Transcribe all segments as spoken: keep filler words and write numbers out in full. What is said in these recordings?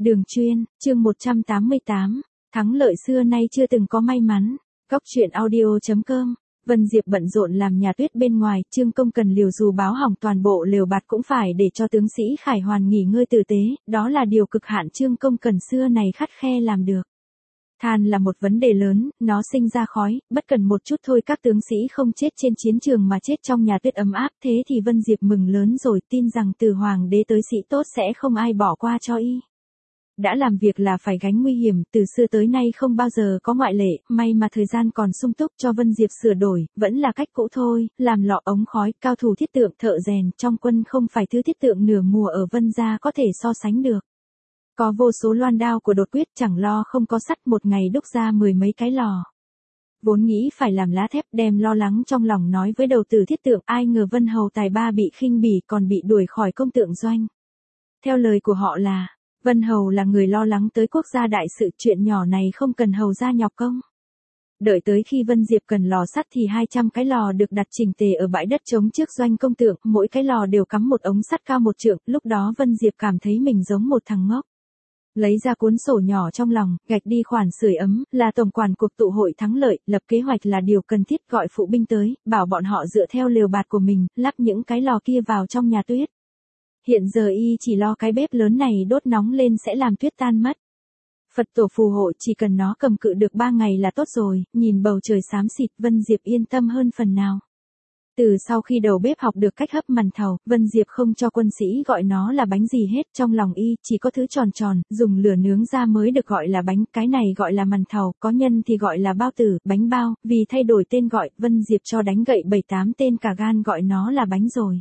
Đường chuyên, chương một trăm tám mươi tám, thắng lợi xưa nay chưa từng có may mắn. Góc truyện audio chấm com. Vân Diệp bận rộn làm nhà tuyết bên ngoài, Trương Công Cần liều dù báo hỏng toàn bộ lều bạt cũng phải để cho tướng sĩ Khải Hoàn nghỉ ngơi tử tế, đó là điều cực hạn Trương Công Cần xưa này khắt khe làm được. Than là một vấn đề lớn, nó sinh ra khói, bất cần một chút thôi các tướng sĩ không chết trên chiến trường mà chết trong nhà tuyết ấm áp, thế thì Vân Diệp mừng lớn rồi, tin rằng từ hoàng đế tới sĩ tốt sẽ không ai bỏ qua cho y. Đã làm việc là phải gánh nguy hiểm, từ xưa tới nay không bao giờ có ngoại lệ, may mà thời gian còn sung túc cho Vân Diệp sửa đổi, vẫn là cách cũ thôi, làm lọ ống khói, cao thủ thiết tượng, thợ rèn, trong quân không phải thứ thiết tượng nửa mùa ở Vân gia có thể so sánh được. Có vô số loan đao của đột quyết, chẳng lo không có sắt, một ngày đúc ra mười mấy cái lò. Vốn nghĩ phải làm lá thép, đem lo lắng trong lòng nói với đầu tử thiết tượng, ai ngờ Vân Hầu tài ba bị khinh bỉ, còn bị đuổi khỏi công tượng doanh. Theo lời của họ là, Vân Hầu là người lo lắng tới quốc gia đại sự, chuyện nhỏ này không cần hầu ra nhọc công. Đợi tới khi Vân Diệp cần lò sắt thì hai trăm cái lò được đặt chỉnh tề ở bãi đất trống trước doanh công tượng, mỗi cái lò đều cắm một ống sắt cao một trượng, lúc đó Vân Diệp cảm thấy mình giống một thằng ngốc. Lấy ra cuốn sổ nhỏ trong lòng, gạch đi khoản sưởi ấm, là tổng quản cuộc tụ hội thắng lợi, lập kế hoạch là điều cần thiết, gọi phụ binh tới, bảo bọn họ dựa theo lều bạt của mình, lắp những cái lò kia vào trong nhà tuyết. Hiện giờ y chỉ lo cái bếp lớn này đốt nóng lên sẽ làm tuyết tan mất. Phật tổ phù hộ, chỉ cần nó cầm cự được ba ngày là tốt rồi, nhìn bầu trời xám xịt, Vân Diệp yên tâm hơn phần nào. Từ sau khi đầu bếp học được cách hấp màn thầu, Vân Diệp không cho quân sĩ gọi nó là bánh gì hết, trong lòng y chỉ có thứ tròn tròn, dùng lửa nướng ra mới được gọi là bánh, cái này gọi là màn thầu, có nhân thì gọi là bao tử, bánh bao, vì thay đổi tên gọi, Vân Diệp cho đánh gậy bảy tám tên cả gan gọi nó là bánh rồi.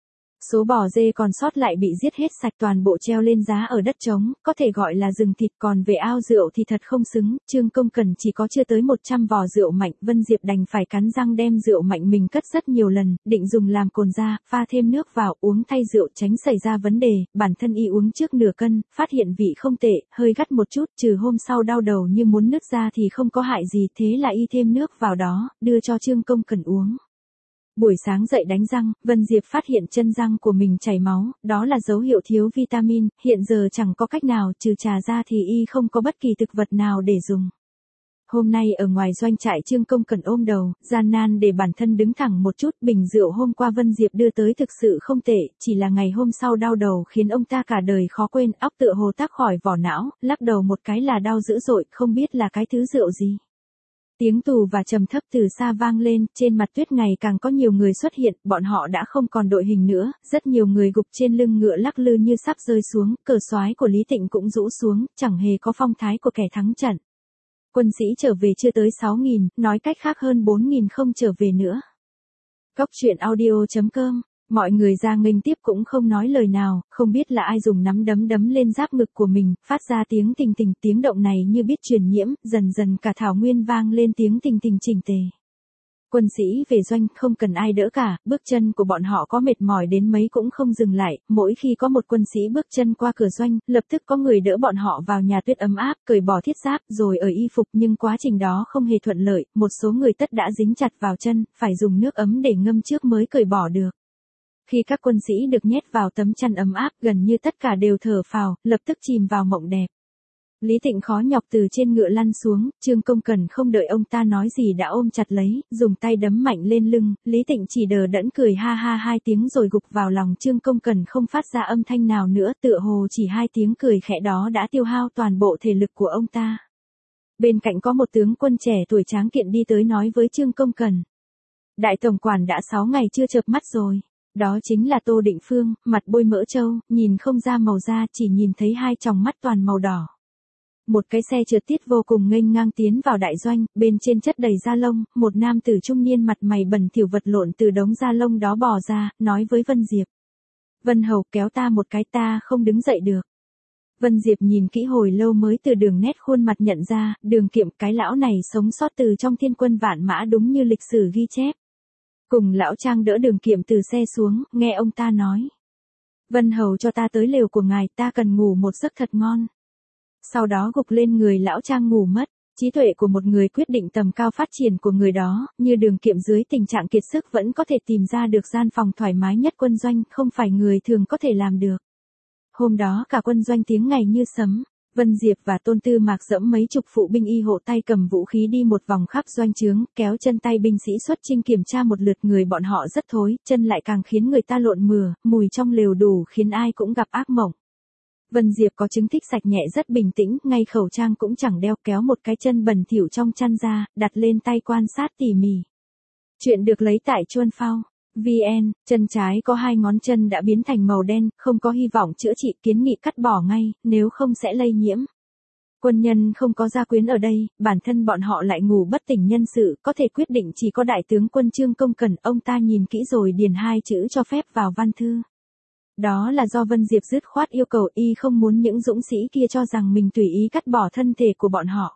Số bò dê còn sót lại bị giết hết sạch, toàn bộ treo lên giá ở đất trống, có thể gọi là rừng thịt, còn về ao rượu thì thật không xứng, Trương Công Cần chỉ có chưa tới một trăm vò rượu mạnh, Vân Diệp đành phải cắn răng đem rượu mạnh mình cất rất nhiều lần, định dùng làm cồn ra, pha thêm nước vào, uống thay rượu tránh xảy ra vấn đề, bản thân y uống trước nửa cân, phát hiện vị không tệ, hơi gắt một chút, trừ hôm sau đau đầu như muốn nứt ra thì không có hại gì, thế là y thêm nước vào đó, đưa cho Trương Công Cần uống. Buổi sáng dậy đánh răng, Vân Diệp phát hiện chân răng của mình chảy máu, đó là dấu hiệu thiếu vitamin, hiện giờ chẳng có cách nào, trừ trà ra thì y không có bất kỳ thực vật nào để dùng. Hôm nay ở ngoài doanh trại Trương Công Cần ôm đầu, gian nan để bản thân đứng thẳng một chút, bình rượu hôm qua Vân Diệp đưa tới thực sự không tệ, chỉ là ngày hôm sau đau đầu khiến ông ta cả đời khó quên, óc tựa hồ tắc khỏi vỏ não, lắc đầu một cái là đau dữ dội, không biết là cái thứ rượu gì. Tiếng tù và trầm thấp từ xa vang lên, trên mặt tuyết ngày càng có nhiều người xuất hiện, bọn họ đã không còn đội hình nữa, rất nhiều người gục trên lưng ngựa lắc lư như sắp rơi xuống, cờ soái của Lý Tịnh cũng rũ xuống, chẳng hề có phong thái của kẻ thắng trận. Quân sĩ trở về chưa tới sáu nghìn, nói cách khác hơn bốn nghìn không trở về nữa. Góc truyện audio chấm com. Mọi người ra nghênh tiếp cũng không nói lời nào, không biết là ai dùng nắm đấm đấm lên giáp ngực của mình, phát ra tiếng tình tình, tiếng động này như biết truyền nhiễm, dần dần cả thảo nguyên vang lên tiếng tình tình chỉnh tề. Quân sĩ về doanh không cần ai đỡ cả, bước chân của bọn họ có mệt mỏi đến mấy cũng không dừng lại, mỗi khi có một quân sĩ bước chân qua cửa doanh, lập tức có người đỡ bọn họ vào nhà tuyết ấm áp, cởi bỏ thiết giáp, rồi ở y phục, nhưng quá trình đó không hề thuận lợi, một số người tất đã dính chặt vào chân, phải dùng nước ấm để ngâm trước mới cởi bỏ được. Khi các quân sĩ được nhét vào tấm chăn ấm áp, gần như tất cả đều thở phào, lập tức chìm vào mộng đẹp. Lý Tịnh khó nhọc từ trên ngựa lăn xuống, Trương Công Cần không đợi ông ta nói gì đã ôm chặt lấy, dùng tay đấm mạnh lên lưng, Lý Tịnh chỉ đờ đẫn cười ha ha hai tiếng rồi gục vào lòng Trương Công Cần không phát ra âm thanh nào nữa, tựa hồ chỉ hai tiếng cười khẽ đó đã tiêu hao toàn bộ thể lực của ông ta. Bên cạnh có một tướng quân trẻ tuổi tráng kiện đi tới nói với Trương Công Cần. Đại tổng quản đã sáu ngày chưa chợp mắt rồi. Đó chính là Tô Định Phương, mặt bôi mỡ trâu, nhìn không ra màu da, chỉ nhìn thấy hai tròng mắt toàn màu đỏ. Một cái xe trượt tiết vô cùng nghênh ngang tiến vào đại doanh, bên trên chất đầy da lông, một nam tử trung niên mặt mày bẩn thỉu vật lộn từ đống da lông đó bò ra, nói với Vân Diệp. Vân Hầu kéo ta một cái, ta không đứng dậy được. Vân Diệp nhìn kỹ hồi lâu mới từ đường nét khuôn mặt nhận ra, Đường Kiệm, cái lão này sống sót từ trong thiên quân vạn mã đúng như lịch sử ghi chép. Cùng lão Trang đỡ Đường Kiệm từ xe xuống, nghe ông ta nói. Vân Hầu cho ta tới lều của ngài, ta cần ngủ một giấc thật ngon. Sau đó gục lên người lão Trang ngủ mất. Trí tuệ của một người quyết định tầm cao phát triển của người đó, như Đường Kiệm dưới tình trạng kiệt sức vẫn có thể tìm ra được gian phòng thoải mái nhất quân doanh, không phải người thường có thể làm được. Hôm đó cả quân doanh tiếng ngày như sấm, Vân Diệp và Tôn Tư Mạc dẫm mấy chục phụ binh y hộ tay cầm vũ khí đi một vòng khắp doanh trướng, kéo chân tay binh sĩ xuất chinh kiểm tra một lượt, người bọn họ rất thối, chân lại càng khiến người ta lộn mửa, mùi trong lều đủ khiến ai cũng gặp ác mộng. Vân Diệp có chứng thích sạch nhẹ rất bình tĩnh, ngay khẩu trang cũng chẳng đeo, kéo một cái chân bẩn thỉu trong chăn ra, đặt lên tay quan sát tỉ mỉ. Chuyện được lấy tại Chuan Phao. vê en, chân trái có hai ngón chân đã biến thành màu đen, không có hy vọng chữa trị, kiến nghị cắt bỏ ngay, nếu không sẽ lây nhiễm. Quân nhân không có gia quyến ở đây, bản thân bọn họ lại ngủ bất tỉnh nhân sự, có thể quyết định chỉ có đại tướng quân Trương Công Cần, ông ta nhìn kỹ rồi điền hai chữ cho phép vào văn thư. Đó là do Vân Diệp dứt khoát yêu cầu, y không muốn những dũng sĩ kia cho rằng mình tùy ý cắt bỏ thân thể của bọn họ.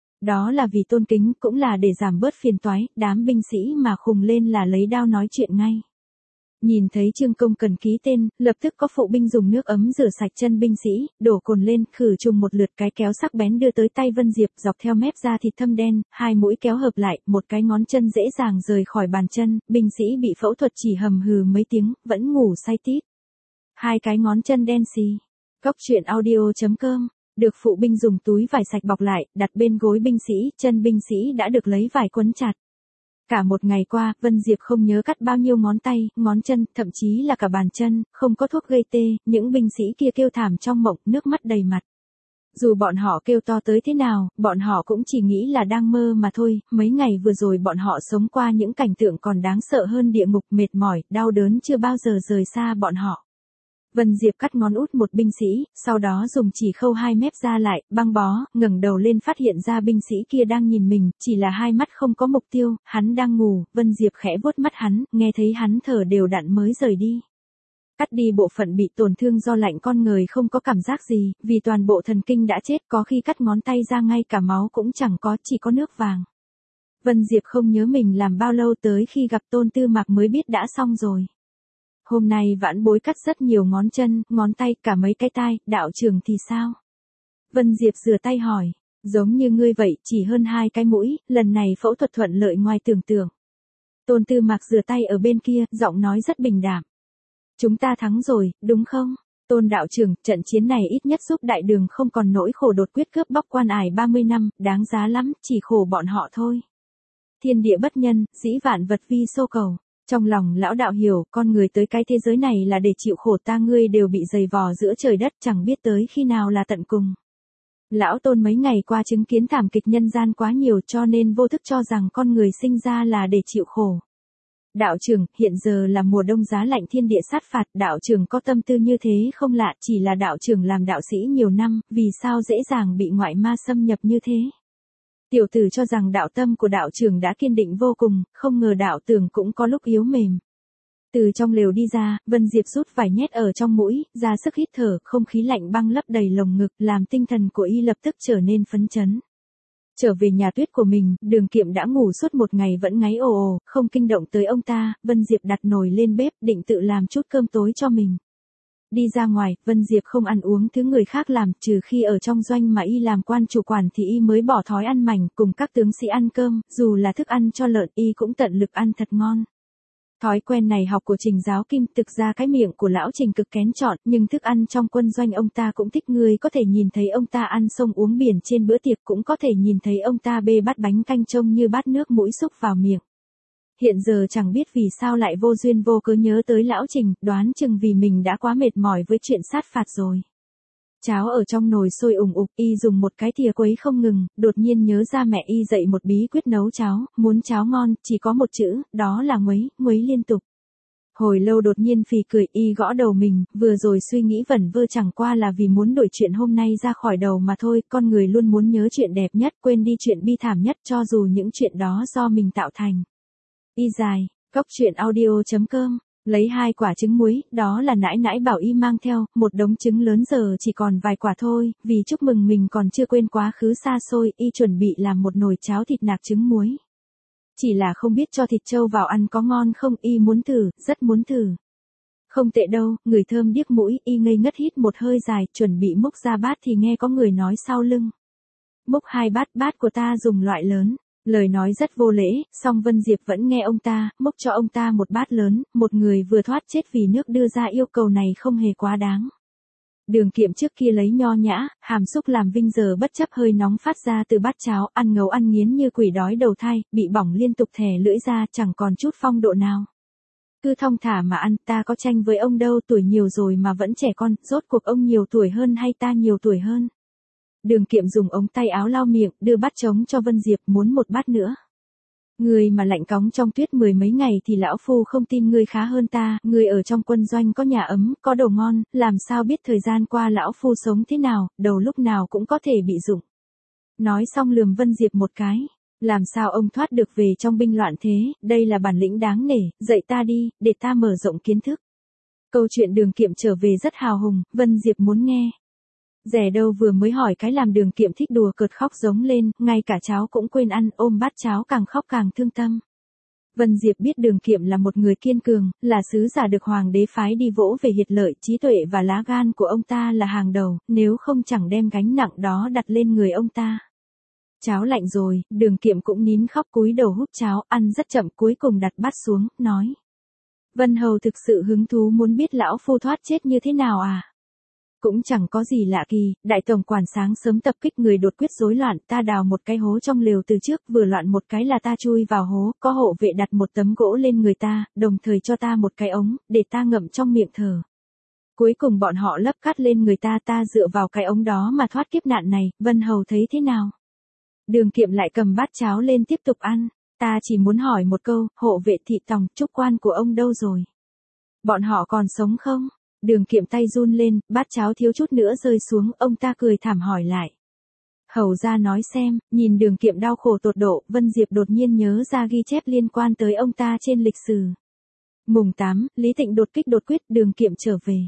Đó là vì tôn kính, cũng là để giảm bớt phiền toái, đám binh sĩ mà khùng lên là lấy đao nói chuyện ngay. Nhìn thấy Trương Công Cần ký tên, lập tức có phụ binh dùng nước ấm rửa sạch chân binh sĩ, đổ cồn lên, khử trùng một lượt, cái kéo sắc bén đưa tới tay Vân Diệp, dọc theo mép da thịt thâm đen, hai mũi kéo hợp lại, một cái ngón chân dễ dàng rời khỏi bàn chân, binh sĩ bị phẫu thuật chỉ hầm hừ mấy tiếng, vẫn ngủ say tít. Hai cái ngón chân đen xì. Cóc truyện audio chấm com. Được phụ binh dùng túi vải sạch bọc lại, đặt bên gối binh sĩ, chân binh sĩ đã được lấy vải quấn chặt. Cả một ngày qua, Vân Diệp không nhớ cắt bao nhiêu ngón tay, ngón chân, thậm chí là cả bàn chân, không có thuốc gây tê, những binh sĩ kia kêu thảm trong mộng, nước mắt đầy mặt. Dù bọn họ kêu to tới thế nào, bọn họ cũng chỉ nghĩ là đang mơ mà thôi, mấy ngày vừa rồi bọn họ sống qua những cảnh tượng còn đáng sợ hơn địa ngục, mệt mỏi, đau đớn chưa bao giờ rời xa bọn họ. Vân Diệp cắt ngón út một binh sĩ, sau đó dùng chỉ khâu hai mép ra lại, băng bó, ngẩng đầu lên phát hiện ra binh sĩ kia đang nhìn mình, chỉ là hai mắt không có mục tiêu, hắn đang ngủ, Vân Diệp khẽ vuốt mắt hắn, nghe thấy hắn thở đều đặn mới rời đi. Cắt đi bộ phận bị tổn thương do lạnh, con người không có cảm giác gì, vì toàn bộ thần kinh đã chết, có khi cắt ngón tay ra ngay cả máu cũng chẳng có, chỉ có nước vàng. Vân Diệp không nhớ mình làm bao lâu, tới khi gặp Tôn Tư Mạc mới biết đã xong rồi. Hôm nay vãn bối cắt rất nhiều ngón chân, ngón tay, cả mấy cái tai, đạo trưởng thì sao? Vân Diệp rửa tay hỏi, giống như ngươi vậy, chỉ hơn hai cái mũi, lần này phẫu thuật thuận lợi ngoài tưởng tượng. Tôn Tư Mạc rửa tay ở bên kia, giọng nói rất bình đạm. Chúng ta thắng rồi, đúng không? Tôn đạo trưởng, trận chiến này ít nhất giúp đại đường không còn nỗi khổ đột quyết cướp bóc quan ải ba mươi năm, đáng giá lắm, chỉ khổ bọn họ thôi. Thiên địa bất nhân, dĩ vạn vật vi xô cầu. Trong lòng lão đạo hiểu, con người tới cái thế giới này là để chịu khổ, ta ngươi đều bị giày vò giữa trời đất, chẳng biết tới khi nào là tận cùng. Lão Tôn mấy ngày qua chứng kiến thảm kịch nhân gian quá nhiều, cho nên vô thức cho rằng con người sinh ra là để chịu khổ. Đạo trưởng, hiện giờ là mùa đông giá lạnh, thiên địa sát phạt, đạo trưởng có tâm tư như thế không lạ, chỉ là đạo trưởng làm đạo sĩ nhiều năm, vì sao dễ dàng bị ngoại ma xâm nhập như thế? Tiểu tử cho rằng đạo tâm của đạo trưởng đã kiên định vô cùng, không ngờ đạo tưởng cũng có lúc yếu mềm. Từ trong lều đi ra, Vân Diệp rút vài nhét ở trong mũi, ra sức hít thở, không khí lạnh băng lấp đầy lồng ngực, làm tinh thần của y lập tức trở nên phấn chấn. Trở về nhà tuyết của mình, Đường Kiệm đã ngủ suốt một ngày vẫn ngáy ồ ồ, không kinh động tới ông ta, Vân Diệp đặt nồi lên bếp, định tự làm chút cơm tối cho mình. Đi ra ngoài, Vân Diệp không ăn uống thứ người khác làm, trừ khi ở trong doanh mà y làm quan chủ quản thì y mới bỏ thói ăn mảnh, cùng các tướng sĩ ăn cơm, dù là thức ăn cho lợn y cũng tận lực ăn thật ngon. Thói quen này học của Trình Giáo Kim, thực ra cái miệng của lão Trình cực kén chọn, nhưng thức ăn trong quân doanh ông ta cũng thích, người có thể nhìn thấy ông ta ăn sông uống biển trên bữa tiệc, cũng có thể nhìn thấy ông ta bê bát bánh canh trông như bát nước mũi xúc vào miệng. Hiện giờ chẳng biết vì sao lại vô duyên vô cớ nhớ tới lão Trình, đoán chừng vì mình đã quá mệt mỏi với chuyện sát phạt rồi. Cháo ở trong nồi sôi ủng ục, y dùng một cái thìa quấy không ngừng, đột nhiên nhớ ra mẹ y dạy một bí quyết nấu cháo, muốn cháo ngon, chỉ có một chữ, đó là nguấy, nguấy liên tục. Hồi lâu đột nhiên phì cười, y gõ đầu mình, vừa rồi suy nghĩ vẩn vơ chẳng qua là vì muốn đuổi chuyện hôm nay ra khỏi đầu mà thôi, con người luôn muốn nhớ chuyện đẹp nhất, quên đi chuyện bi thảm nhất, cho dù những chuyện đó do mình tạo thành. Y dài, cóc truyện audio chấm com. Lấy hai quả trứng muối, đó là nãi nãi bảo y mang theo, một đống trứng lớn giờ chỉ còn vài quả thôi, vì chúc mừng mình còn chưa quên quá khứ xa xôi, y chuẩn bị làm một nồi cháo thịt nạc trứng muối. Chỉ là không biết cho thịt trâu vào ăn có ngon không, y muốn thử, rất muốn thử. Không tệ đâu, người thơm điếc mũi, y ngây ngất hít một hơi dài, chuẩn bị múc ra bát thì nghe có người nói sau lưng. Múc hai bát, bát của ta dùng loại lớn. Lời nói rất vô lễ, song Vân Diệp vẫn nghe ông ta, múc cho ông ta một bát lớn, một người vừa thoát chết vì nước đưa ra yêu cầu này không hề quá đáng. Đường Kiệm trước kia lấy nho nhã, hàm xúc làm vinh, giờ bất chấp hơi nóng phát ra từ bát cháo, ăn ngấu ăn nghiến như quỷ đói đầu thai, bị bỏng liên tục thè lưỡi ra, chẳng còn chút phong độ nào. Cứ thong thả mà ăn, ta có tranh với ông đâu, tuổi nhiều rồi mà vẫn trẻ con, rốt cuộc ông nhiều tuổi hơn hay ta nhiều tuổi hơn. Đường Kiệm dùng ống tay áo lau miệng, đưa bát trống cho Vân Diệp, muốn một bát nữa. Người mà lạnh cóng trong tuyết mười mấy ngày thì lão phu không tin ngươi khá hơn ta, ngươi ở trong quân doanh có nhà ấm, có đồ ngon, làm sao biết thời gian qua lão phu sống thế nào, đầu lúc nào cũng có thể bị rụng. Nói xong lườm Vân Diệp một cái, làm sao ông thoát được về trong binh loạn thế, đây là bản lĩnh đáng nể, dạy ta đi, để ta mở rộng kiến thức. Câu chuyện Đường Kiệm trở về rất hào hùng, Vân Diệp muốn nghe. Rẻ đâu vừa mới hỏi cái làm Đường Kiệm thích đùa cợt khóc giống lên, ngay cả cháo cũng quên ăn, ôm bát cháo càng khóc càng thương tâm. Vân Diệp biết Đường Kiệm là một người kiên cường, là sứ giả được hoàng đế phái đi vỗ về hiệt lợi, trí tuệ và lá gan của ông ta là hàng đầu, nếu không chẳng đem gánh nặng đó đặt lên người ông ta. Cháo lạnh rồi, Đường Kiệm cũng nín khóc cúi đầu húp cháo, ăn rất chậm, cuối cùng đặt bát xuống, nói. Vân Hầu thực sự hứng thú muốn biết lão phu thoát chết như thế nào à? Cũng chẳng có gì lạ kỳ, đại tổng quản sáng sớm tập kích người đột quyết rối loạn, ta đào một cái hố trong lều từ trước, vừa loạn một cái là ta chui vào hố, có hộ vệ đặt một tấm gỗ lên người ta, đồng thời cho ta một cái ống, để ta ngậm trong miệng thở. Cuối cùng bọn họ lấp cát lên người ta, ta dựa vào cái ống đó mà thoát kiếp nạn này, Vân Hầu thấy thế nào? Đường Kiệm lại cầm bát cháo lên tiếp tục ăn, ta chỉ muốn hỏi một câu, hộ vệ thị tòng, trúc quan của ông đâu rồi? Bọn họ còn sống không? Đường Kiệm tay run lên, bát cháo thiếu chút nữa rơi xuống, ông ta cười thảm hỏi lại. Hầu ra nói xem, nhìn Đường Kiệm đau khổ tột độ, Vân Diệp đột nhiên nhớ ra ghi chép liên quan tới ông ta trên lịch sử. Mùng tám, Lý Tịnh đột kích đột quyết, Đường Kiệm trở về.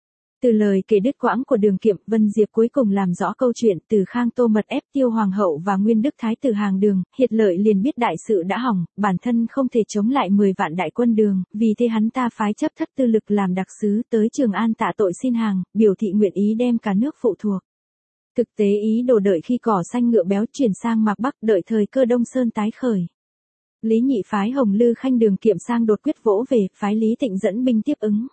Từ lời kể đứt quãng của Đường Kiệm, Vân Diệp cuối cùng làm rõ câu chuyện, từ Khang Tô mật ép Tiêu Hoàng hậu và Nguyên Đức Thái tử hàng Đường, Hiệt Lợi liền biết đại sự đã hỏng, bản thân không thể chống lại mười vạn đại quân Đường, vì thế hắn ta phái chấp thất tư lực làm đặc sứ tới Trường An tạ tội xin hàng, biểu thị nguyện ý đem cả nước phụ thuộc. Thực tế ý đồ đợi khi cỏ xanh ngựa béo chuyển sang Mạc Bắc, đợi thời cơ Đông Sơn tái khởi. Lý Nhị phái Hồng Lư Khanh Đường Kiệm sang đột quyết vỗ về, phái Lý Tịnh dẫn binh tiếp ứng.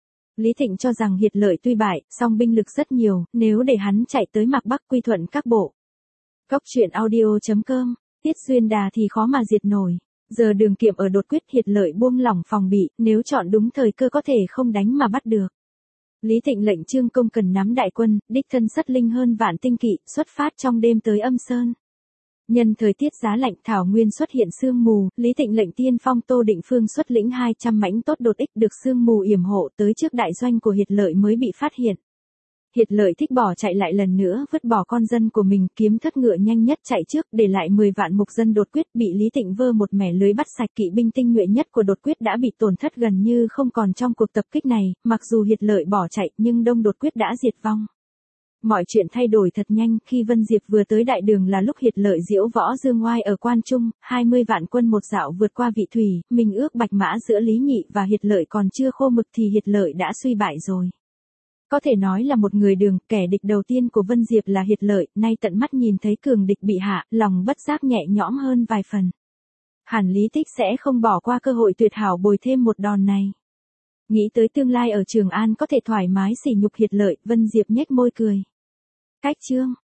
Lý Thịnh cho rằng Hiệt Lợi tuy bại, song binh lực rất nhiều, nếu để hắn chạy tới Mạc Bắc quy thuận các bộ. Cóc truyện audio chấm com, Tiết Xuyên Đà thì khó mà diệt nổi. Giờ Đường Kiệm ở đột quyết, Hiệt Lợi buông lỏng phòng bị, nếu chọn đúng thời cơ có thể không đánh mà bắt được. Lý Thịnh lệnh Trương Công cần nắm đại quân, đích thân xuất linh hơn vạn tinh kỵ, xuất phát trong đêm tới Âm Sơn. Nhân thời tiết giá lạnh, thảo nguyên xuất hiện sương mù, Lý Thịnh lệnh tiên phong Tô Định Phương xuất lĩnh hai trăm mãnh tốt đột ích được sương mù yểm hộ tới trước đại doanh của Hiệt Lợi mới bị phát hiện. Hiệt Lợi thích bỏ chạy lại lần nữa, vứt bỏ con dân của mình, kiếm thất ngựa nhanh nhất chạy trước, để lại mười vạn mục dân đột quyết, bị Lý Thịnh vơ một mẻ lưới bắt sạch. Kỵ binh tinh nhuệ nhất của đột quyết đã bị tổn thất gần như không còn trong cuộc tập kích này, mặc dù Hiệt Lợi bỏ chạy nhưng đông đột quyết đã diệt vong. Mọi chuyện thay đổi thật nhanh, khi Vân Diệp vừa tới đại đường là lúc Hiệt Lợi diễu võ dương oai ở Quan Trung, hai mươi vạn quân một dạo vượt qua Vị Thủy, mình ước bạch mã giữa Lý Nhị và Hiệt Lợi còn chưa khô mực thì Hiệt Lợi đã suy bại rồi. Có thể nói là một người đường, kẻ địch đầu tiên của Vân Diệp là Hiệt Lợi, nay tận mắt nhìn thấy cường địch bị hạ, lòng bất giác nhẹ nhõm hơn vài phần. Hẳn Lý Tích sẽ không bỏ qua cơ hội tuyệt hảo bồi thêm một đòn này. Nghĩ tới tương lai ở Trường An có thể thoải mái sỉ nhục Hiệt Lợi, Vân Diệp nhếch môi cười. Cách chương